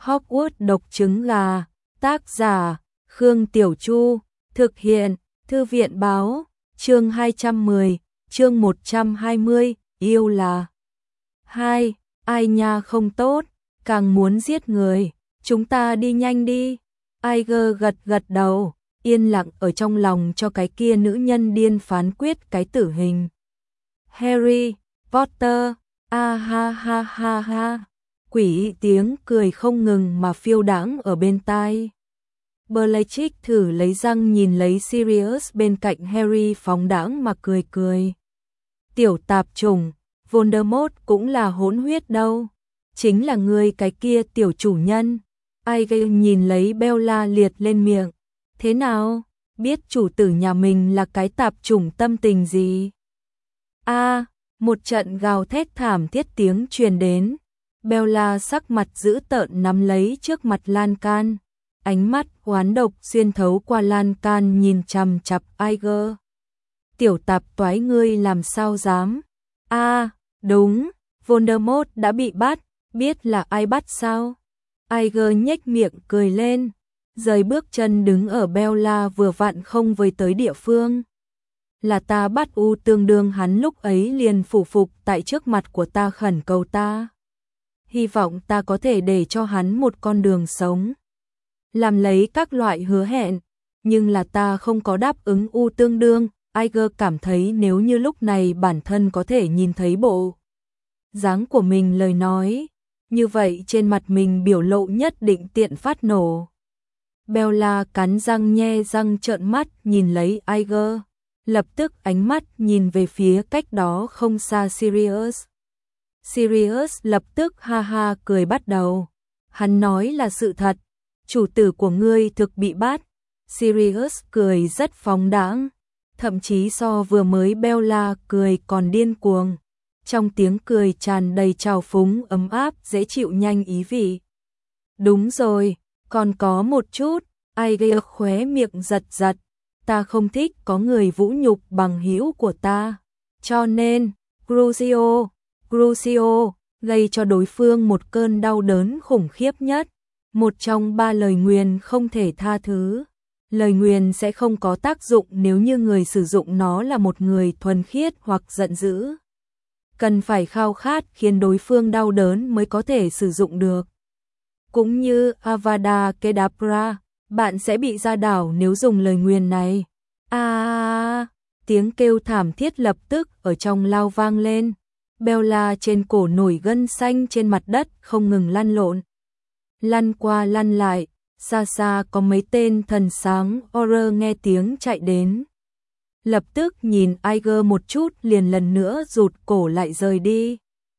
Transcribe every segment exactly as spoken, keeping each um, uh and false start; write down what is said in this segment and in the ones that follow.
Hogwarts độc trứng gà, tác giả Khương Tiểu Chu, thực hiện Thư viện báo, chương hai trăm mười, chương một trăm hai mươi, yêu là hai, ai nha không tốt, càng muốn giết người, chúng ta đi nhanh đi. Iger gật gật đầu, yên lặng ở trong lòng cho cái kia nữ nhân điên phán quyết cái tử hình. Harry Potter, a ha ha ha ha, quỷ tiếng cười không ngừng mà phiêu đãng ở bên tai. Bellatrix thử lấy răng nhìn lấy Sirius bên cạnh Harry phóng đãng mà cười cười. Tiểu tạp chủng, Voldemort cũng là hỗn huyết đâu, chính là ngươi cái kia tiểu chủ nhân. Iger nhìn lấy Bella liệt lên miệng. Thế nào, biết chủ tử nhà mình là cái tạp chủng tâm tình gì? A, à, một trận gào thét thảm thiết tiếng truyền đến. Bella sắc mặt dữ tợn nắm lấy trước mặt lan can. Ánh mắt oán độc xuyên thấu qua lan can nhìn chằm chằm Iger. Tiểu tạp toái ngươi làm sao dám? A, à, đúng, Voldemort đã bị bắt, biết là ai bắt sao? Iger nhếch miệng cười lên, rời bước chân đứng ở Bella vừa vặn không với tới địa phương. Là ta bắt u tương đương hắn lúc ấy liền phủ phục tại trước mặt của ta khẩn cầu ta. Hy vọng ta có thể để cho hắn một con đường sống. Làm lấy các loại hứa hẹn, nhưng là ta không có đáp ứng u tương đương. Iger cảm thấy nếu như lúc này bản thân có thể nhìn thấy bộ dáng của mình lời nói, như vậy trên mặt mình biểu lộ nhất định tiện phát nổ. Bella cắn răng nhe răng trợn mắt nhìn lấy Iger, lập tức ánh mắt nhìn về phía cách đó không xa Sirius. Sirius lập tức ha ha cười bắt đầu. Hắn nói là sự thật, chủ tử của ngươi thực bị bắt. Sirius cười rất phóng đãng, thậm chí so vừa mới Bella cười còn điên cuồng. Trong tiếng cười tràn đầy trào phúng ấm áp dễ chịu nhanh ý vị. Đúng rồi, còn có một chút. Iger khóe miệng giật giật. Ta không thích có người vũ nhục bằng hữu của ta. Cho nên, Crucio, Crucio, gây cho đối phương một cơn đau đớn khủng khiếp nhất. Một trong ba lời nguyền không thể tha thứ. Lời nguyền sẽ không có tác dụng nếu như người sử dụng nó là một người thuần khiết hoặc giận dữ. Cần phải khao khát khiến đối phương đau đớn mới có thể sử dụng được. Cũng như Avada Kedavra, bạn sẽ bị ra đảo nếu dùng lời nguyền này. A, à, tiếng kêu thảm thiết lập tức ở trong lao vang lên. Bella trên cổ nổi gân xanh trên mặt đất không ngừng lăn lộn. Lăn qua lăn lại, xa xa có mấy tên thần sáng horror nghe tiếng chạy đến. Lập tức nhìn Iger một chút liền lần nữa rụt cổ lại rời đi.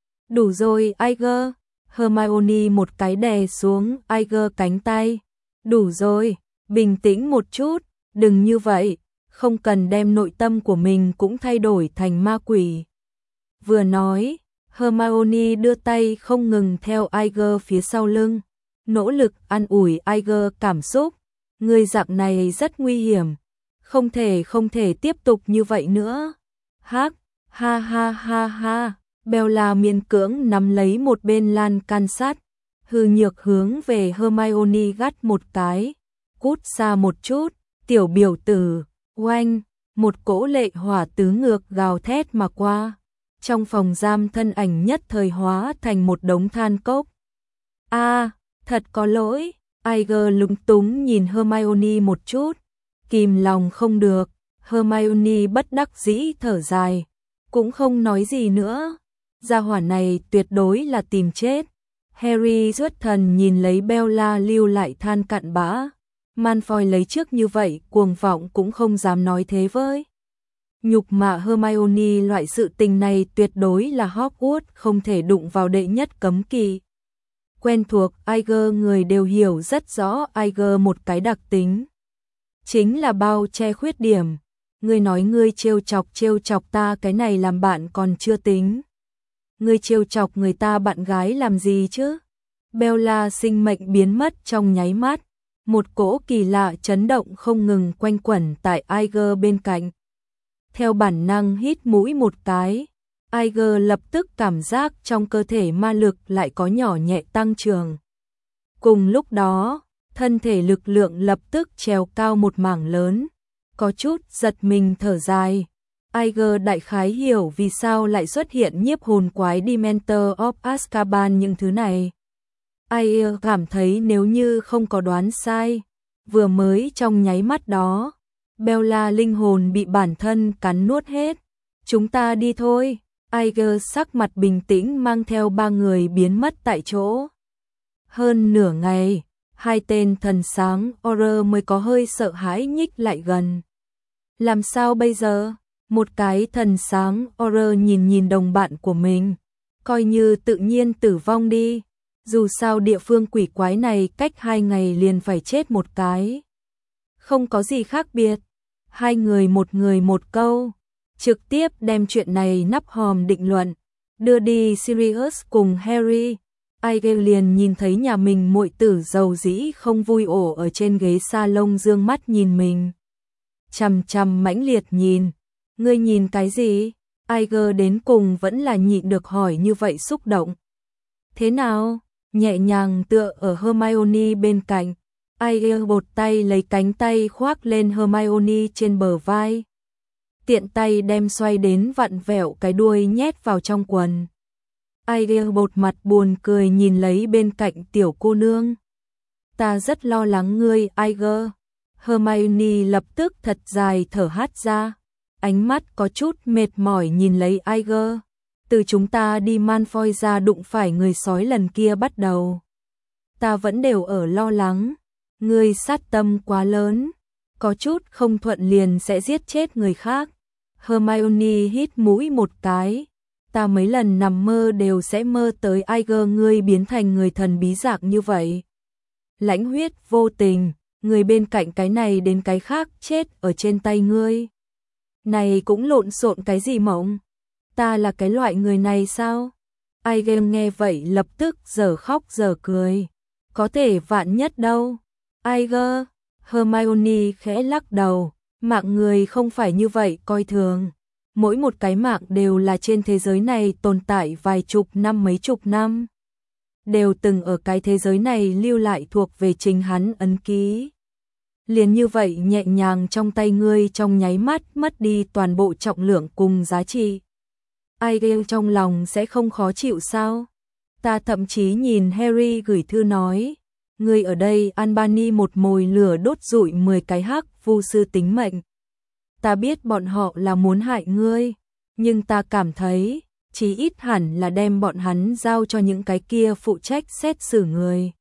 Đủ rồi Iger, Hermione một cái đè xuống Iger cánh tay. Đủ rồi, bình tĩnh một chút, đừng như vậy, không cần đem nội tâm của mình cũng thay đổi thành ma quỷ. Vừa nói, Hermione đưa tay không ngừng theo Iger phía sau lưng, nỗ lực an ủi Iger cảm xúc. Người dạng này rất nguy hiểm, không thể không thể tiếp tục như vậy nữa. Hắc, ha ha ha ha, Bella miễn cưỡng nắm lấy một bên lan can sắt, hư nhược hướng về Hermione gắt một cái. Cút xa một chút, tiểu biểu tử. Oanh, một cỗ lệ hỏa tứ ngược gào thét mà qua. Trong phòng giam thân ảnh nhất thời hóa thành một đống than cốc. A, à, thật có lỗi. Iger lúng túng nhìn Hermione một chút, kìm lòng không được. Hermione bất đắc dĩ thở dài, cũng không nói gì nữa. Gia hỏa này tuyệt đối là tìm chết. Harry xuất thần nhìn lấy Bella lưu lại than cặn bã. Malfoy lấy trước như vậy cuồng vọng cũng không dám nói thế với. Nhục mạ Hermione loại sự tình này tuyệt đối là Hogwarts không thể đụng vào đệ nhất cấm kỵ. Quen thuộc Iger người đều hiểu rất rõ Iger một cái đặc tính. Chính là bao che khuyết điểm. Ngươi nói ngươi trêu chọc trêu chọc ta cái này làm bạn còn chưa tính. Ngươi trêu chọc người ta bạn gái làm gì chứ? Bella sinh mệnh biến mất trong nháy mắt. Một cỗ kỳ lạ chấn động không ngừng quanh quẩn tại Iger bên cạnh. Theo bản năng hít mũi một cái, Iger lập tức cảm giác trong cơ thể ma lực lại có nhỏ nhẹ tăng trưởng. Cùng lúc đó, thân thể lực lượng lập tức trèo cao một mảng lớn, có chút giật mình thở dài. Iger đại khái hiểu vì sao lại xuất hiện nhiếp hồn quái Dementor of Azkaban những thứ này. Iger cảm thấy nếu như không có đoán sai, vừa mới trong nháy mắt đó, Bella linh hồn bị bản thân cắn nuốt hết. Chúng ta đi thôi. Iger sắc mặt bình tĩnh mang theo ba người biến mất tại chỗ. Hơn nửa ngày, hai tên thần sáng Auror mới có hơi sợ hãi nhích lại gần. Làm sao bây giờ? Một cái thần sáng Auror nhìn nhìn đồng bạn của mình, coi như tự nhiên tử vong đi. Dù sao địa phương quỷ quái này cách hai ngày liền phải chết một cái. Không có gì khác biệt. Hai người một người một câu, trực tiếp đem chuyện này nắp hòm định luận, đưa đi Sirius cùng Harry. Iger liền nhìn thấy nhà mình muội tử giàu dĩ không vui ổ ở trên ghế salon dương mắt nhìn mình. Chằm chằm mãnh liệt nhìn. Ngươi nhìn cái gì? Iger đến cùng vẫn là nhịn được hỏi như vậy xúc động. Thế nào? Nhẹ nhàng tựa ở Hermione bên cạnh. Iger bột tay lấy cánh tay khoác lên Hermione trên bờ vai. Tiện tay đem xoay đến vặn vẹo cái đuôi nhét vào trong quần. Iger bột mặt buồn cười nhìn lấy bên cạnh tiểu cô nương. Ta rất lo lắng ngươi, Iger. Hermione lập tức thật dài thở hắt ra. Ánh mắt có chút mệt mỏi nhìn lấy Iger. Từ chúng ta đi Malfoy ra đụng phải người sói lần kia bắt đầu, ta vẫn đều ở lo lắng. Ngươi sát tâm quá lớn, có chút không thuận liền sẽ giết chết người khác. Hermione hít mũi một cái. Ta mấy lần nằm mơ đều sẽ mơ tới Iger ngươi biến thành người thần bí dạng như vậy. Lãnh huyết vô tình, người bên cạnh cái này đến cái khác chết ở trên tay ngươi. Này cũng lộn xộn cái gì mộng? Ta là cái loại người này sao? Iger nghe vậy lập tức giờ khóc giờ cười. Có thể vạn nhất đâu. Iger, Hermione khẽ lắc đầu, mạng người không phải như vậy coi thường. Mỗi một cái mạng đều là trên thế giới này tồn tại vài chục năm mấy chục năm. Đều từng ở cái thế giới này lưu lại thuộc về chính hắn ấn ký. Liền như vậy nhẹ nhàng trong tay ngươi trong nháy mắt mất đi toàn bộ trọng lượng cùng giá trị. Iger trong lòng sẽ không khó chịu sao? Ta thậm chí nhìn Harry gửi thư nói, ngươi ở đây Albany một mồi lửa đốt rụi mười cái hắc vu sư tính mệnh. Ta biết bọn họ là muốn hại ngươi, nhưng ta cảm thấy, chí ít hẳn là đem bọn hắn giao cho những cái kia phụ trách xét xử người.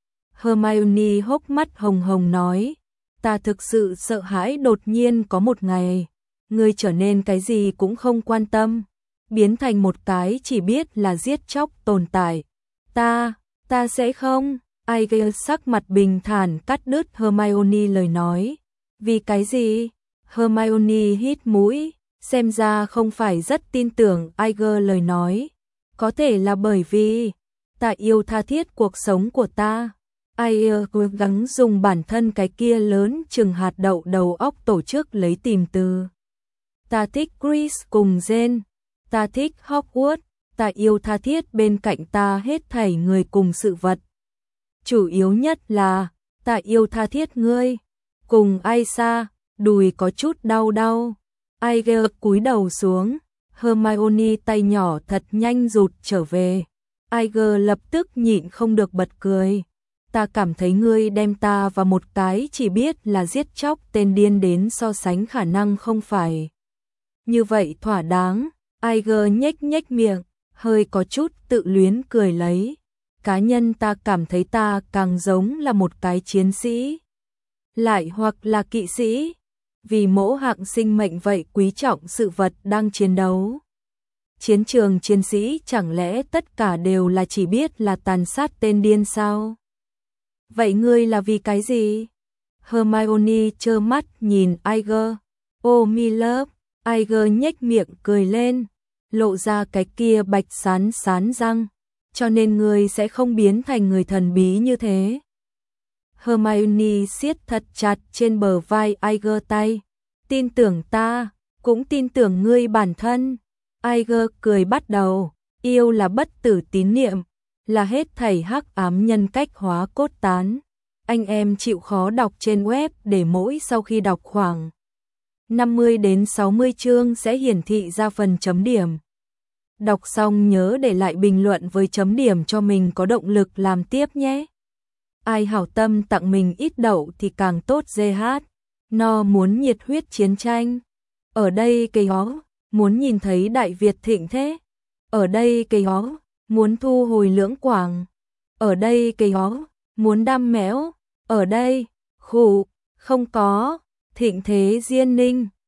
Hermione hốc mắt hồng hồng nói, ta thực sự sợ hãi đột nhiên có một ngày, ngươi trở nên cái gì cũng không quan tâm, biến thành một cái chỉ biết là giết chóc tồn tại. Ta, ta sẽ không. Iger sắc mặt bình thản cắt đứt Hermione lời nói. Vì cái gì? Hermione hít mũi, xem ra không phải rất tin tưởng Iger lời nói. Có thể là bởi vì ta yêu tha thiết cuộc sống của ta. Iger cố gắng dùng bản thân cái kia lớn chừng hạt đậu đầu óc tổ chức lấy tìm từ. Ta thích Chris cùng Jen. Ta thích Hogwarts. Ta yêu tha thiết bên cạnh ta hết thảy người cùng sự vật. Chủ yếu nhất là, ta yêu tha thiết ngươi. Cùng Aisha, đùi có chút đau đau. Iger cúi đầu xuống, Hermione tay nhỏ thật nhanh rụt trở về. Iger lập tức nhịn không được bật cười. Ta cảm thấy ngươi đem ta và một cái chỉ biết là giết chóc tên điên đến so sánh khả năng không phải như vậy thỏa đáng. Iger nhếch nhếch miệng, hơi có chút tự luyến cười lấy. Cá nhân ta cảm thấy ta càng giống là một cái chiến sĩ, lại hoặc là kỵ sĩ, vì mỗi hạng sinh mệnh vậy quý trọng sự vật đang chiến đấu. Chiến trường chiến sĩ chẳng lẽ tất cả đều là chỉ biết là tàn sát tên điên sao? Vậy ngươi là vì cái gì? Hermione trơ mắt nhìn Iger. Oh my love. Iger nhếch miệng cười lên, lộ ra cái kia bạch sán sán răng. Cho nên ngươi sẽ không biến thành người thần bí như thế. Hermione siết thật chặt trên bờ vai Iger tay. Tin tưởng ta, cũng tin tưởng ngươi bản thân. Iger cười bắt đầu, yêu là bất tử tín niệm. là hết thảy hắc ám nhân cách hóa cốt tán. Anh em chịu khó đọc trên web để mỗi sau khi đọc khoảng năm mươi đến sáu mươi chương sẽ hiển thị ra phần chấm điểm. Đọc xong nhớ để lại bình luận với chấm điểm cho mình có động lực làm tiếp nhé. Ai hảo tâm tặng mình ít đậu thì càng tốt giê hát. No muốn nhiệt huyết chiến tranh. Ở đây cây hó, muốn nhìn thấy Đại Việt thịnh thế. Ở đây cây hó, muốn thu hồi Lưỡng Quảng. Ở đây cây hó, muốn đam mẽo. Ở đây, khủ, không có, thịnh thế Diên Ninh.